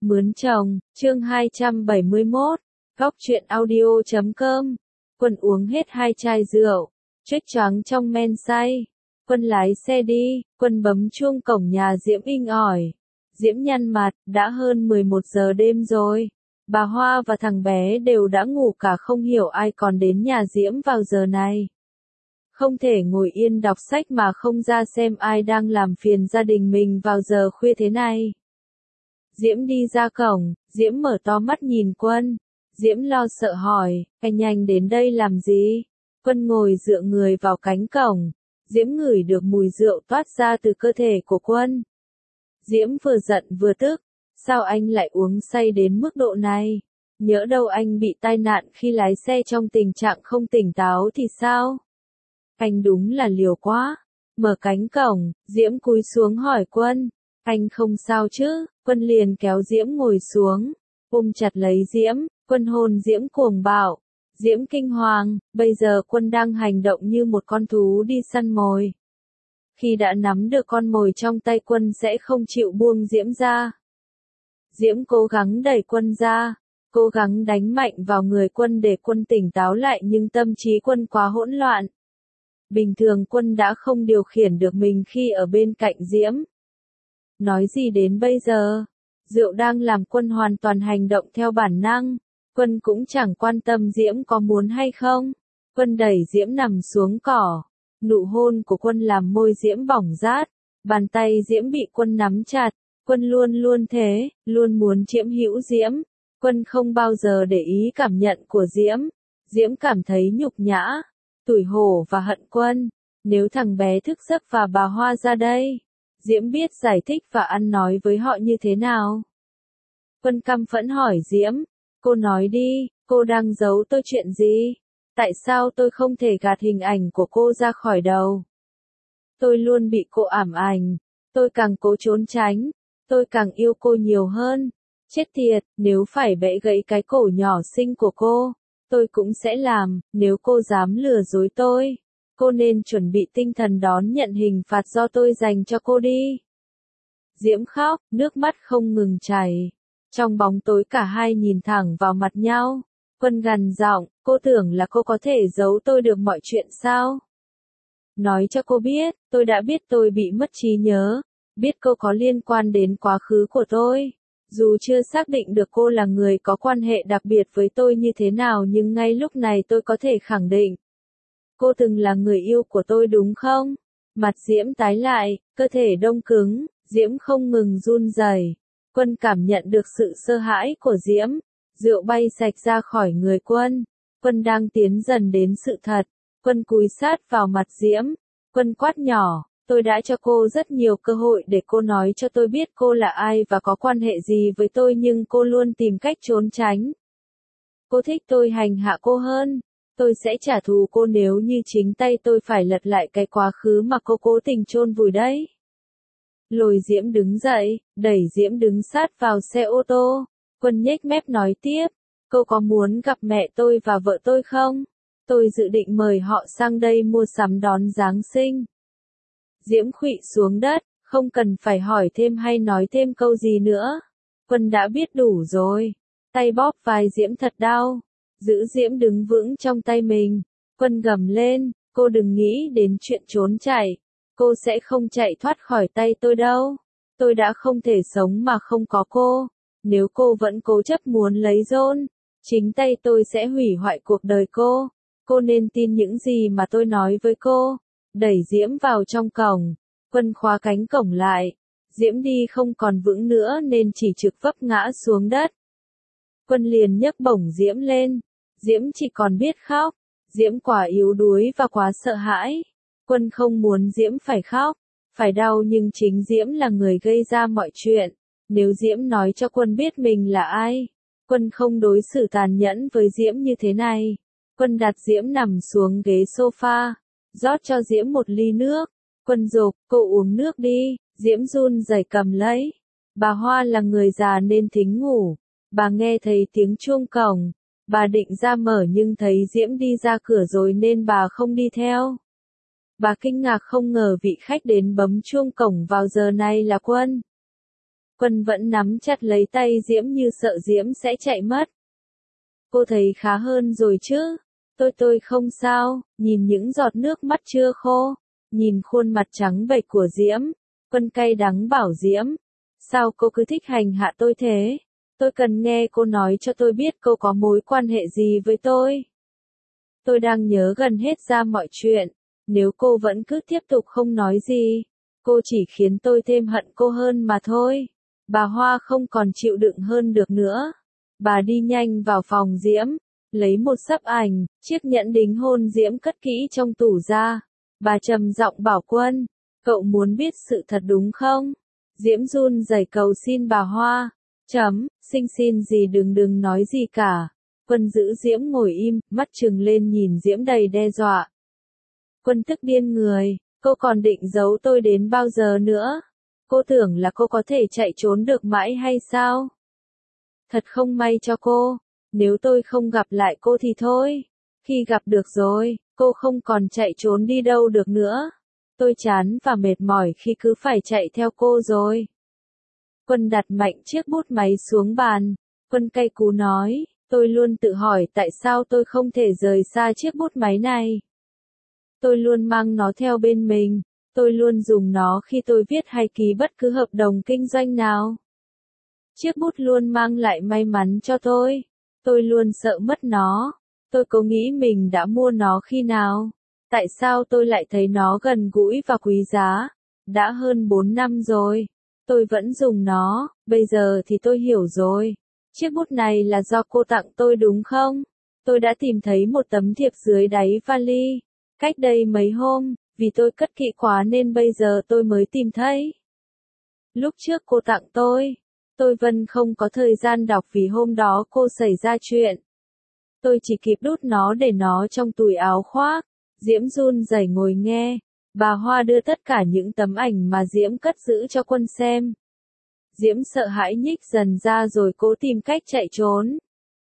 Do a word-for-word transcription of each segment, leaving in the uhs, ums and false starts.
Mướn chồng, chương hai trăm bảy mươi mốt, góc truyện audio chấm com. Quân uống hết hai chai rượu, choếch choáng trong men say. Quân lái xe đi, Quân bấm chuông cổng nhà Diễm inh ỏi. Diễm nhăn mặt, đã hơn mười một giờ đêm rồi. Bà Hoa và thằng bé đều đã ngủ cả, không hiểu ai còn đến nhà Diễm vào giờ này. Không thể ngồi yên đọc sách mà không ra xem ai đang làm phiền gia đình mình vào giờ khuya thế này. Diễm đi ra cổng, Diễm mở to mắt nhìn Quân. Diễm lo sợ hỏi, anh nhanh đến đây làm gì? Quân ngồi dựa người vào cánh cổng. Diễm ngửi được mùi rượu toát ra từ cơ thể của Quân. Diễm vừa giận vừa tức. Sao anh lại uống say đến mức độ này? Nhỡ đâu anh bị tai nạn khi lái xe trong tình trạng không tỉnh táo thì sao? Anh đúng là liều quá. Mở cánh cổng, Diễm cúi xuống hỏi Quân. Anh không sao chứ? Quân liền kéo Diễm ngồi xuống, ôm chặt lấy Diễm. Quân hôn Diễm cuồng bạo. Diễm kinh hoàng, bây giờ Quân đang hành động như một con thú đi săn mồi. Khi đã nắm được con mồi trong tay, Quân sẽ không chịu buông Diễm ra. Diễm cố gắng đẩy Quân ra, cố gắng đánh mạnh vào người Quân để Quân tỉnh táo lại, nhưng tâm trí Quân quá hỗn loạn. Bình thường Quân đã không điều khiển được mình khi ở bên cạnh Diễm. Nói gì đến bây giờ, rượu đang làm Quân hoàn toàn hành động theo bản năng. Quân cũng chẳng quan tâm Diễm có muốn hay không. Quân đẩy Diễm nằm xuống cỏ. Nụ hôn của Quân làm môi Diễm bỏng rát. Bàn tay Diễm bị Quân nắm chặt. Quân luôn luôn thế, luôn muốn chiếm hữu Diễm. Quân không bao giờ để ý cảm nhận của Diễm. Diễm cảm thấy nhục nhã, tủi hổ và hận Quân. Nếu thằng bé thức giấc và bà Hoa ra đây, Diễm biết giải thích và ăn nói với họ như thế nào. Quân căm phẫn hỏi Diễm, cô nói đi, cô đang giấu tôi chuyện gì? Tại sao tôi không thể gạt hình ảnh của cô ra khỏi đầu? Tôi luôn bị cô ảm ảnh, tôi càng cố trốn tránh, tôi càng yêu cô nhiều hơn. Chết tiệt, nếu phải bẽ gãy cái cổ nhỏ xinh của cô, tôi cũng sẽ làm. Nếu cô dám lừa dối tôi, cô nên chuẩn bị tinh thần đón nhận hình phạt do tôi dành cho cô đi. Diễm khóc, nước mắt không ngừng chảy. Trong bóng tối cả hai nhìn thẳng vào mặt nhau. Quân gằn giọng, cô tưởng là cô có thể giấu tôi được mọi chuyện sao? Nói cho cô biết, tôi đã biết tôi bị mất trí nhớ, biết cô có liên quan đến quá khứ của tôi. Dù chưa xác định được cô là người có quan hệ đặc biệt với tôi như thế nào, nhưng ngay lúc này tôi có thể khẳng định. Cô từng là người yêu của tôi đúng không? Mặt Diễm tái lại, cơ thể đông cứng, Diễm không ngừng run rẩy. Quân cảm nhận được sự sợ hãi của Diễm. Rượu bay sạch ra khỏi người Quân. Quân đang tiến dần đến sự thật. Quân cúi sát vào mặt Diễm. Quân quát nhỏ, tôi đã cho cô rất nhiều cơ hội để cô nói cho tôi biết cô là ai và có quan hệ gì với tôi, nhưng cô luôn tìm cách trốn tránh. Cô thích tôi hành hạ cô hơn. Tôi sẽ trả thù cô nếu như chính tay tôi phải lật lại cái quá khứ mà cô cố tình chôn vùi đấy. Lôi Diễm đứng dậy, đẩy Diễm đứng sát vào xe ô tô. Quân nhếch mép nói tiếp, cô có muốn gặp mẹ tôi và vợ tôi không? Tôi dự định mời họ sang đây mua sắm đón Giáng sinh. Diễm khuỵu xuống đất, không cần phải hỏi thêm hay nói thêm câu gì nữa. Quân đã biết đủ rồi. Tay bóp vai Diễm thật đau. Giữ Diễm đứng vững trong tay mình. Quân gầm lên, cô đừng nghĩ đến chuyện trốn chạy. Cô sẽ không chạy thoát khỏi tay tôi đâu. Tôi đã không thể sống mà không có cô. Nếu cô vẫn cố chấp muốn lấy John, chính tay tôi sẽ hủy hoại cuộc đời cô. Cô nên tin những gì mà tôi nói với cô. Đẩy Diễm vào trong cổng. Quân khóa cánh cổng lại. Diễm đi không còn vững nữa nên chỉ trực vấp ngã xuống đất. Quân liền nhấc bổng Diễm lên. Diễm chỉ còn biết khóc. Diễm quá yếu đuối và quá sợ hãi. Quân không muốn Diễm phải khóc, phải đau, nhưng chính Diễm là người gây ra mọi chuyện. Nếu Diễm nói cho Quân biết mình là ai, Quân không đối xử tàn nhẫn với Diễm như thế này. Quân đặt Diễm nằm xuống ghế sofa, rót cho Diễm một ly nước. Quân giục, cô uống nước đi. Diễm run rẩy cầm lấy. Bà Hoa là người già nên thính ngủ. Bà nghe thấy tiếng chuông cổng. Bà định ra mở nhưng thấy Diễm đi ra cửa rồi nên bà không đi theo. Bà kinh ngạc không ngờ vị khách đến bấm chuông cổng vào giờ này là Quân. Quân vẫn nắm chặt lấy tay Diễm như sợ Diễm sẽ chạy mất. Cô thấy khá hơn rồi chứ? Tôi tôi không sao, nhìn những giọt nước mắt chưa khô, nhìn khuôn mặt trắng bệch của Diễm, Quân cay đắng bảo Diễm, sao cô cứ thích hành hạ tôi thế? Tôi cần nghe cô nói cho tôi biết cô có mối quan hệ gì với tôi. Tôi đang nhớ gần hết ra mọi chuyện, nếu cô vẫn cứ tiếp tục không nói gì, cô chỉ khiến tôi thêm hận cô hơn mà thôi. Bà Hoa không còn chịu đựng hơn được nữa. Bà đi nhanh vào phòng Diễm, lấy một sấp ảnh, chiếc nhẫn đính hôn Diễm cất kỹ trong tủ ra. Bà trầm giọng bảo Quân, cậu muốn biết sự thật đúng không? Diễm run rẩy cầu xin bà Hoa. Chấm, xin xin gì đừng đừng nói gì cả. Quân giữ Diễm ngồi im, mắt trừng lên nhìn Diễm đầy đe dọa. Quân tức điên người, cô còn định giấu tôi đến bao giờ nữa? Cô tưởng là cô có thể chạy trốn được mãi hay sao? Thật không may cho cô, nếu tôi không gặp lại cô thì thôi. Khi gặp được rồi, cô không còn chạy trốn đi đâu được nữa. Tôi chán và mệt mỏi khi cứ phải chạy theo cô rồi. Quân đặt mạnh chiếc bút máy xuống bàn. Quân cay cú nói, tôi luôn tự hỏi tại sao tôi không thể rời xa chiếc bút máy này. Tôi luôn mang nó theo bên mình. Tôi luôn dùng nó khi tôi viết hay ký bất cứ hợp đồng kinh doanh nào. Chiếc bút luôn mang lại may mắn cho tôi. Tôi luôn sợ mất nó. Tôi có nghĩ mình đã mua nó khi nào? Tại sao tôi lại thấy nó gần gũi và quý giá? Đã hơn bốn năm rồi. Tôi vẫn dùng nó, bây giờ thì tôi hiểu rồi. Chiếc bút này là do cô tặng tôi đúng không? Tôi đã tìm thấy một tấm thiệp dưới đáy vali. Cách đây mấy hôm, vì tôi cất kỹ quá nên bây giờ tôi mới tìm thấy. Lúc trước cô tặng tôi, tôi vẫn không có thời gian đọc vì hôm đó cô xảy ra chuyện. Tôi chỉ kịp đút nó để nó trong túi áo khoác. Diễm run rẩy ngồi nghe. Bà Hoa đưa tất cả những tấm ảnh mà Diễm cất giữ cho Quân xem. Diễm sợ hãi nhích dần ra rồi cố tìm cách chạy trốn.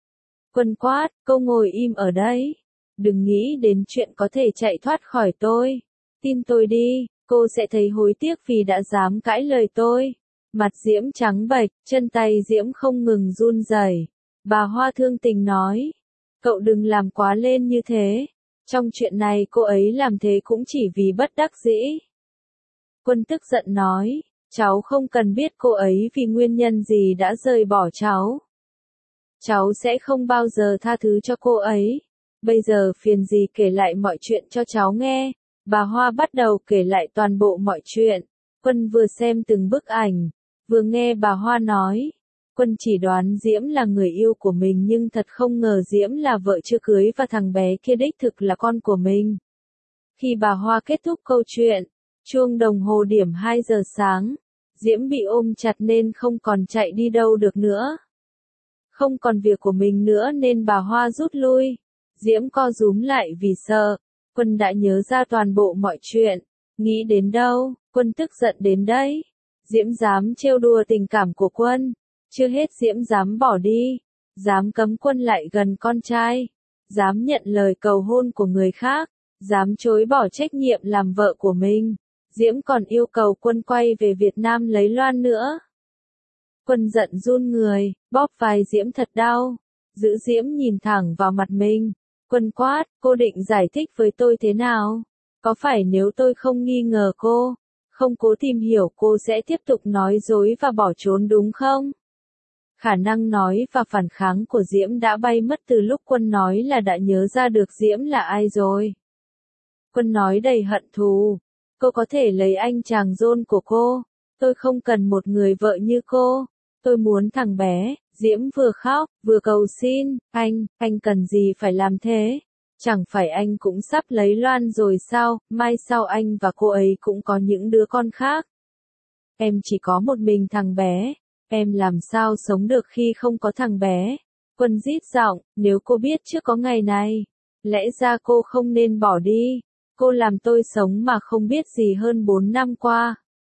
Quân quát, cô ngồi im ở đây. Đừng nghĩ đến chuyện có thể chạy thoát khỏi tôi. Tin tôi đi, cô sẽ thấy hối tiếc vì đã dám cãi lời tôi. Mặt Diễm trắng bệch, chân tay Diễm không ngừng run rẩy. Bà Hoa thương tình nói, cậu đừng làm quá lên như thế. Trong chuyện này cô ấy làm thế cũng chỉ vì bất đắc dĩ. Quân tức giận nói, cháu không cần biết cô ấy vì nguyên nhân gì đã rời bỏ cháu. Cháu sẽ không bao giờ tha thứ cho cô ấy. Bây giờ phiền gì kể lại mọi chuyện cho cháu nghe. Bà Hoa bắt đầu kể lại toàn bộ mọi chuyện. Quân vừa xem từng bức ảnh, vừa nghe bà Hoa nói. Quân chỉ đoán Diễm là người yêu của mình nhưng thật không ngờ Diễm là vợ chưa cưới và thằng bé kia đích thực là con của mình. Khi bà Hoa kết thúc câu chuyện, chuông đồng hồ điểm hai giờ sáng, Diễm bị ôm chặt nên không còn chạy đi đâu được nữa. Không còn việc của mình nữa nên bà Hoa rút lui. Diễm co rúm lại vì sợ. Quân đã nhớ ra toàn bộ mọi chuyện. Nghĩ đến đâu, Quân tức giận đến đấy. Diễm dám trêu đùa tình cảm của Quân. Chưa hết Diễm dám bỏ đi. Dám cấm Quân lại gần con trai. Dám nhận lời cầu hôn của người khác. Dám chối bỏ trách nhiệm làm vợ của mình. Diễm còn yêu cầu Quân quay về Việt Nam lấy Loan nữa. Quân giận run người, bóp vai Diễm thật đau. Giữ Diễm nhìn thẳng vào mặt mình. Quân quát, cô định giải thích với tôi thế nào? Có phải nếu tôi không nghi ngờ cô, không cố tìm hiểu cô sẽ tiếp tục nói dối và bỏ trốn đúng không? Khả năng nói và phản kháng của Diễm đã bay mất từ lúc Quân nói là đã nhớ ra được Diễm là ai rồi. Quân nói đầy hận thù. Cô có thể lấy anh chàng rôn của cô. Tôi không cần một người vợ như cô. Tôi muốn thằng bé. Diễm vừa khóc, vừa cầu xin. Anh, anh cần gì phải làm thế? Chẳng phải anh cũng sắp lấy Loan rồi sao? Mai sau anh và cô ấy cũng có những đứa con khác. Em chỉ có một mình thằng bé. Em làm sao sống được khi không có thằng bé? Quân rít giọng, nếu cô biết trước có ngày này, lẽ ra cô không nên bỏ đi. Cô làm tôi sống mà không biết gì hơn bốn năm qua.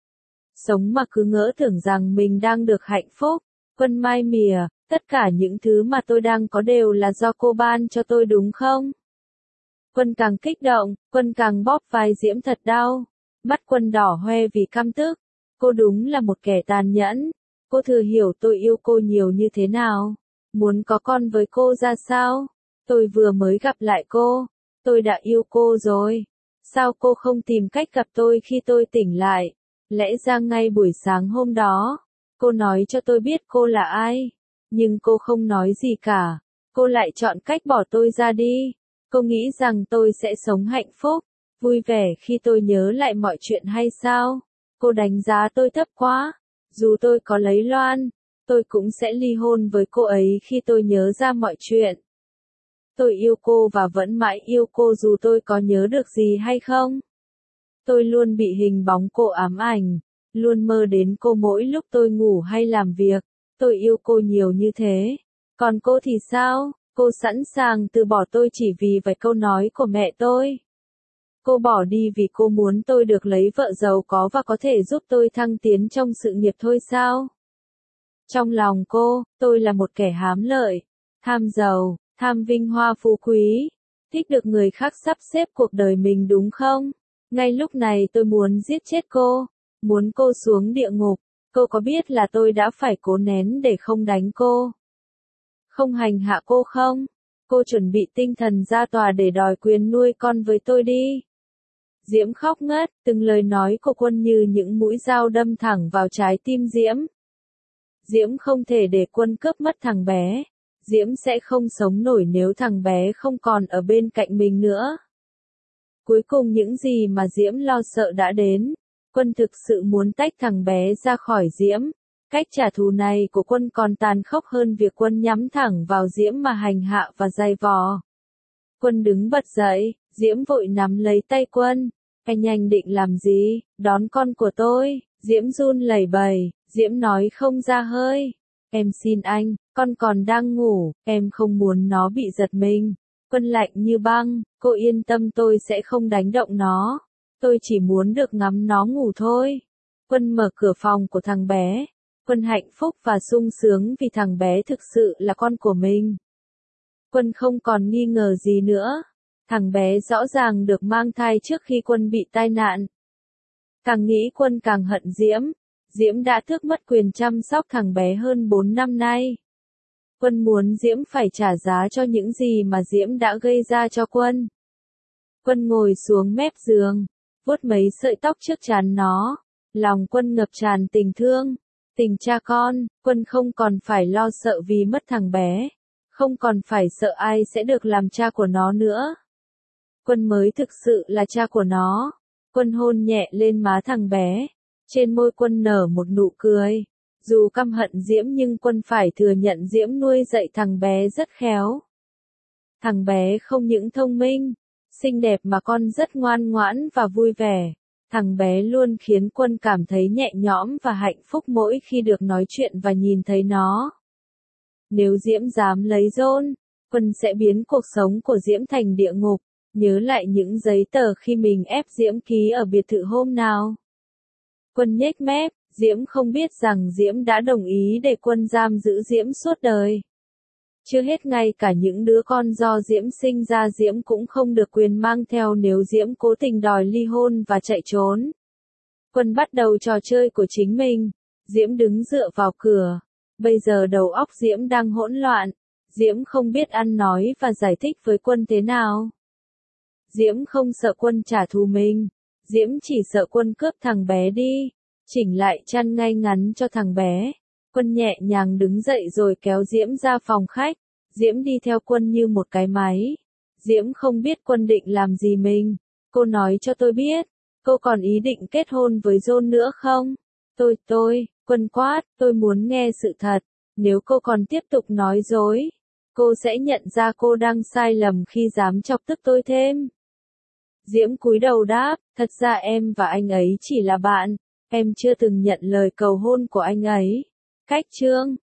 Sống mà cứ ngỡ tưởng rằng mình đang được hạnh phúc. Quân mai mỉa, tất cả những thứ mà tôi đang có đều là do cô ban cho tôi đúng không? Quân càng kích động, Quân càng bóp vai Diễm thật đau. Mắt Quân đỏ hoe vì căm tức. Cô đúng là một kẻ tàn nhẫn. Cô thừa hiểu tôi yêu cô nhiều như thế nào. Muốn có con với cô ra sao? Tôi vừa mới gặp lại cô. Tôi đã yêu cô rồi. Sao cô không tìm cách gặp tôi khi tôi tỉnh lại? Lẽ ra ngay buổi sáng hôm đó, cô nói cho tôi biết cô là ai. Nhưng cô không nói gì cả. Cô lại chọn cách bỏ tôi ra đi. Cô nghĩ rằng tôi sẽ sống hạnh phúc, vui vẻ khi tôi nhớ lại mọi chuyện hay sao? Cô đánh giá tôi thấp quá. Dù tôi có lấy Loan, tôi cũng sẽ ly hôn với cô ấy khi tôi nhớ ra mọi chuyện. Tôi yêu cô và vẫn mãi yêu cô dù tôi có nhớ được gì hay không. Tôi luôn bị hình bóng cô ám ảnh, luôn mơ đến cô mỗi lúc tôi ngủ hay làm việc. Tôi yêu cô nhiều như thế. Còn cô thì sao? Cô sẵn sàng từ bỏ tôi chỉ vì vài câu nói của mẹ tôi. Cô bỏ đi vì cô muốn tôi được lấy vợ giàu có và có thể giúp tôi thăng tiến trong sự nghiệp thôi sao? Trong lòng cô, tôi là một kẻ hám lợi, tham giàu, tham vinh hoa phú quý, thích được người khác sắp xếp cuộc đời mình đúng không? Ngay lúc này tôi muốn giết chết cô, muốn cô xuống địa ngục. Cô có biết là tôi đã phải cố nén để không đánh cô, không hành hạ cô không? Cô chuẩn bị tinh thần ra tòa để đòi quyền nuôi con với tôi đi. Diễm khóc ngất, từng lời nói của Quân như những mũi dao đâm thẳng vào trái tim Diễm. Diễm không thể để Quân cướp mất thằng bé. Diễm sẽ không sống nổi nếu thằng bé không còn ở bên cạnh mình nữa. Cuối cùng những gì mà Diễm lo sợ đã đến. Quân thực sự muốn tách thằng bé ra khỏi Diễm. Cách trả thù này của Quân còn tàn khốc hơn việc Quân nhắm thẳng vào Diễm mà hành hạ và giày vò. Quân đứng bật dậy, Diễm vội nắm lấy tay Quân. Anh nhanh định làm gì? Đón con của tôi. Diễm run lẩy bẩy, Diễm nói không ra hơi. Em xin anh, con còn đang ngủ, em không muốn nó bị giật mình. Quân lạnh như băng, cô yên tâm tôi sẽ không đánh động nó. Tôi chỉ muốn được ngắm nó ngủ thôi. Quân mở cửa phòng của thằng bé. Quân hạnh phúc và sung sướng vì thằng bé thực sự là con của mình. Quân không còn nghi ngờ gì nữa. Thằng bé rõ ràng được mang thai trước khi Quân bị tai nạn. Càng nghĩ Quân càng hận Diễm. Diễm đã tước mất quyền chăm sóc thằng bé hơn bốn năm nay. Quân muốn Diễm phải trả giá cho những gì mà Diễm đã gây ra cho Quân. Quân ngồi xuống mép giường, vuốt mấy sợi tóc trước trán nó. Lòng Quân ngập tràn tình thương, tình cha con. Quân không còn phải lo sợ vì mất thằng bé. Không còn phải sợ ai sẽ được làm cha của nó nữa. Quân mới thực sự là cha của nó. Quân hôn nhẹ lên má thằng bé. Trên môi Quân nở một nụ cười. Dù căm hận Diễm nhưng Quân phải thừa nhận Diễm nuôi dạy thằng bé rất khéo. Thằng bé không những thông minh, xinh đẹp mà con rất ngoan ngoãn và vui vẻ. Thằng bé luôn khiến Quân cảm thấy nhẹ nhõm và hạnh phúc mỗi khi được nói chuyện và nhìn thấy nó. Nếu Diễm dám lấy John, Quân sẽ biến cuộc sống của Diễm thành địa ngục. Nhớ lại những giấy tờ khi mình ép Diễm ký ở biệt thự hôm nào. Quân nhếch mép, Diễm không biết rằng Diễm đã đồng ý để Quân giam giữ Diễm suốt đời. Chưa hết ngay cả những đứa con do Diễm sinh ra Diễm cũng không được quyền mang theo nếu Diễm cố tình đòi ly hôn và chạy trốn. Quân bắt đầu trò chơi của chính mình. Diễm đứng dựa vào cửa. Bây giờ đầu óc Diễm đang hỗn loạn. Diễm không biết ăn nói và giải thích với Quân thế nào. Diễm không sợ Quân trả thù mình. Diễm chỉ sợ Quân cướp thằng bé đi. Chỉnh lại chăn ngay ngắn cho thằng bé. Quân nhẹ nhàng đứng dậy rồi kéo Diễm ra phòng khách. Diễm đi theo Quân như một cái máy. Diễm không biết Quân định làm gì mình. Cô nói cho tôi biết. Cô còn ý định kết hôn với John nữa không? Tôi, tôi, Quân quát, tôi muốn nghe sự thật. Nếu cô còn tiếp tục nói dối, cô sẽ nhận ra cô đang sai lầm khi dám chọc tức tôi thêm. Diễm cúi đầu đáp, thật ra em và anh ấy chỉ là bạn. Em chưa từng nhận lời cầu hôn của anh ấy. Cách chương